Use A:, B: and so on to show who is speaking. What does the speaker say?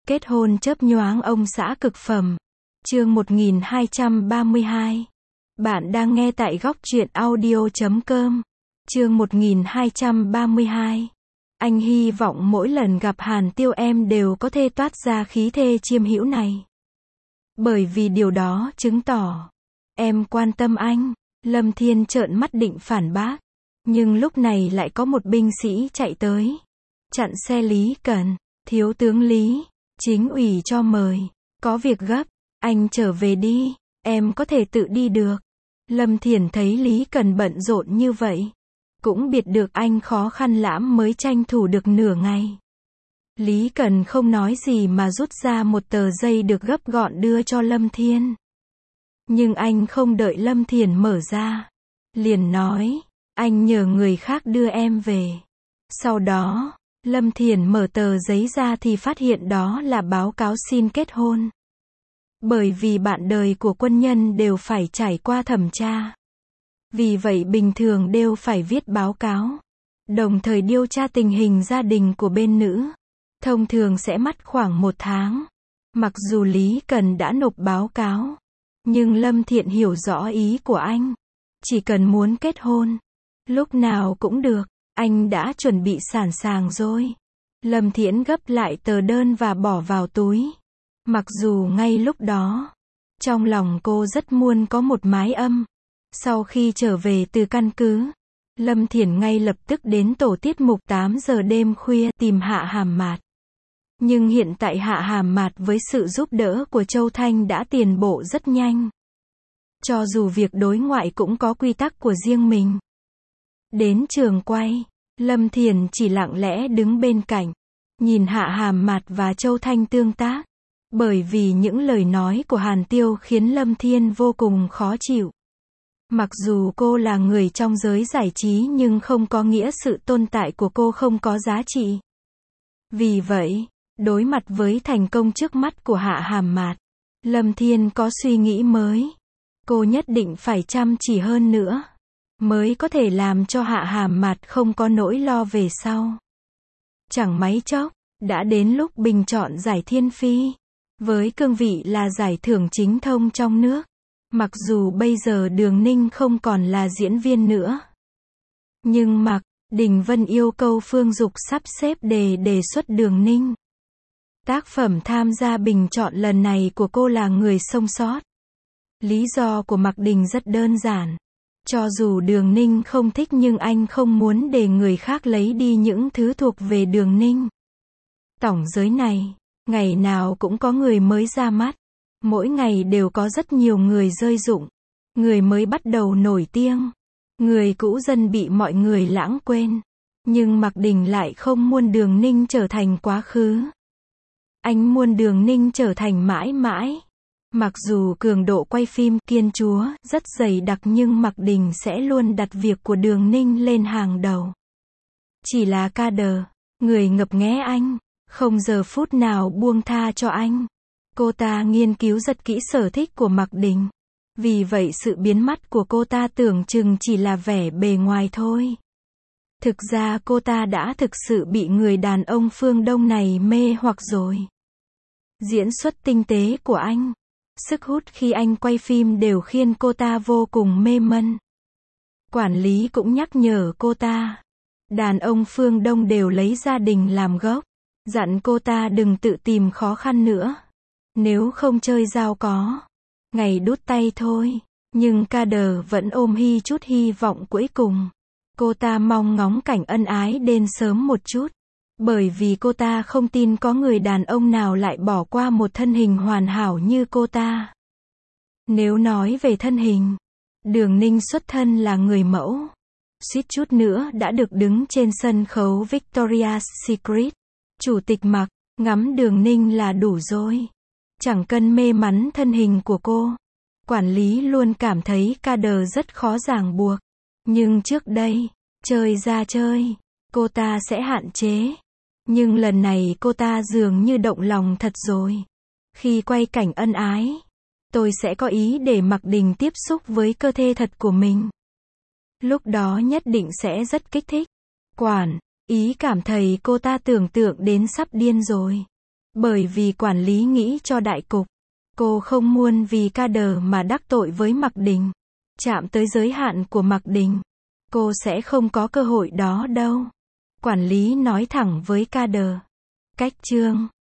A: Kết hôn chớp nhoáng ông xã cực phẩm. Chương 1232. Bạn đang nghe tại góc truyện audio.com. Chương 1232. Anh hy vọng mỗi lần gặp Hàn Tiêu em đều có thể toát ra khí thê chiêm hữu này. Bởi vì điều đó chứng tỏ em quan tâm anh. Lâm Thiên trợn mắt định phản bác. Nhưng lúc này lại có một binh sĩ chạy tới. Chặn xe Lý Cần. Thiếu tướng Lý, chính ủy cho mời. Có việc gấp, anh trở về đi, em có thể tự đi được. Lâm Thiển thấy Lý Cần bận rộn như vậy. Cũng biết được anh khó khăn lắm mới tranh thủ được nửa ngày. Lý Cần không nói gì mà rút ra một tờ giấy được gấp gọn đưa cho Lâm Thiên. Nhưng anh không đợi Lâm Thiển mở ra. Liền nói, anh nhờ người khác đưa em về. Sau đó, Lâm Thiển mở tờ giấy ra thì phát hiện đó là báo cáo xin kết hôn. Bởi vì bạn đời của quân nhân đều phải trải qua thẩm tra. Vì vậy bình thường đều phải viết báo cáo. Đồng thời điều tra tình hình gia đình của bên nữ. Thông thường sẽ mất khoảng 1 tháng. Mặc dù Lý Cần đã nộp báo cáo. Nhưng Lâm Thiện hiểu rõ ý của anh. Chỉ cần muốn kết hôn. Lúc nào cũng được. Anh đã chuẩn bị sẵn sàng rồi. Lâm Thiển gấp lại tờ đơn và bỏ vào túi. Mặc dù ngay lúc đó, trong lòng cô rất muốn có một mái ấm. Sau khi trở về từ căn cứ, Lâm Thiển ngay lập tức đến tổ tiết mục 8 giờ đêm khuya tìm Hạ Hàm Mạt. Nhưng hiện tại Hạ Hàm Mạt với sự giúp đỡ của Châu Thanh đã tiến bộ rất nhanh. Cho dù việc đối ngoại cũng có quy tắc của riêng mình. Đến trường quay, Lâm Thiển chỉ lặng lẽ đứng bên cạnh, nhìn Hạ Hàm Mạt và Châu Thanh tương tác. Bởi vì những lời nói của Hàn Tiêu khiến Lâm Thiên vô cùng khó chịu. Mặc dù cô là người trong giới giải trí nhưng không có nghĩa sự tồn tại của cô không có giá trị. Vì vậy, đối mặt với thành công trước mắt của Hạ Hàm Mạt, Lâm Thiên có suy nghĩ mới. Cô nhất định phải chăm chỉ hơn nữa, mới có thể làm cho Hạ Hàm Mạt không có nỗi lo về sau. Chẳng mấy chốc, đã đến lúc bình chọn giải Thiên Phi. Với cương vị là giải thưởng chính thông trong nước. Mặc dù bây giờ Đường Ninh không còn là diễn viên nữa. Nhưng Mạc Đình Vân yêu cầu Phương Dục sắp xếp đề xuất Đường Ninh. Tác phẩm tham gia bình chọn lần này của cô là Người Sống Sót. Lý do của Mạc Đình rất đơn giản. Cho dù Đường Ninh không thích nhưng anh không muốn để người khác lấy đi những thứ thuộc về Đường Ninh. Tổng giới này, ngày nào cũng có người mới ra mắt. Mỗi ngày đều có rất nhiều người rơi rụng. Người mới bắt đầu nổi tiếng. Người cũ dần bị mọi người lãng quên. Nhưng Mạc Đình lại không muốn Đường Ninh trở thành quá khứ. Anh muốn Đường Ninh trở thành mãi mãi. Mặc dù cường độ quay phim Kiên Chúa rất dày đặc nhưng Mạc Đình sẽ luôn đặt việc của Đường Ninh lên hàng đầu. Chỉ là Kader, người ngấp nghé anh, không giờ phút nào buông tha cho anh. Cô ta nghiên cứu rất kỹ sở thích của Mạc Đình. Vì vậy sự biến mất của cô ta tưởng chừng chỉ là vẻ bề ngoài thôi. Thực ra cô ta đã thực sự bị người đàn ông phương Đông này mê hoặc rồi. Diễn xuất tinh tế của anh, sức hút khi anh quay phim đều khiến cô ta vô cùng mê mẩn. Quản lý cũng nhắc nhở cô ta. Đàn ông phương Đông đều lấy gia đình làm gốc. Dặn cô ta đừng tự tìm khó khăn nữa. Nếu không chơi giàu có. Ngày đút tay thôi. Nhưng Kader vẫn ôm chút hy vọng cuối cùng. Cô ta mong ngóng cảnh ân ái đến sớm một chút. Bởi vì cô ta không tin có người đàn ông nào lại bỏ qua một thân hình hoàn hảo như cô ta. Nếu nói về thân hình, Đường Ninh xuất thân là người mẫu. Suýt chút nữa đã được đứng trên sân khấu Victoria's Secret. Chủ tịch Mạc, ngắm Đường Ninh là đủ rồi. Chẳng cần mê mắn thân hình của cô. Quản lý luôn cảm thấy Kader rất khó ràng buộc. Nhưng trước đây, chơi ra chơi, cô ta sẽ hạn chế. Nhưng lần này cô ta dường như động lòng thật rồi. Khi quay cảnh ân ái, tôi sẽ có ý để Mạc Đình tiếp xúc với cơ thể thật của mình. Lúc đó nhất định sẽ rất kích thích. Ý cảm thấy cô ta tưởng tượng đến sắp điên rồi. Bởi vì quản lý nghĩ cho đại cục. Cô không muốn vì ca đờ mà đắc tội với Mạc Đình. Chạm tới giới hạn của Mạc Đình. Cô sẽ không có cơ hội đó đâu. Quản lý nói thẳng với ca đờ. Cách chương